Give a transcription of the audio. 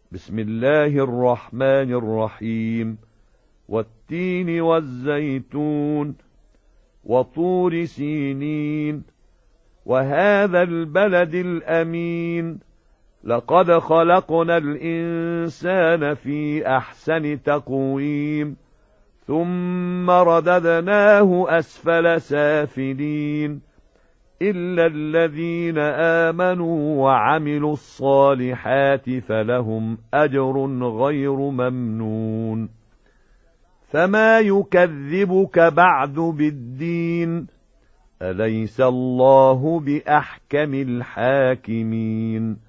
بسم الله الرحمن الرحيم. والتين والزيتون وطور سينين وهذا البلد الأمين لقد خلقنا الإنسان في أحسن تقويم ثم رددناه أسفل سافلين إلا الذين آمنوا وعملوا الصالحات فلهم أجر غير ممنون. فما يكذبك بعد بالدين؟ أليس الله بأحكم الحاكمين؟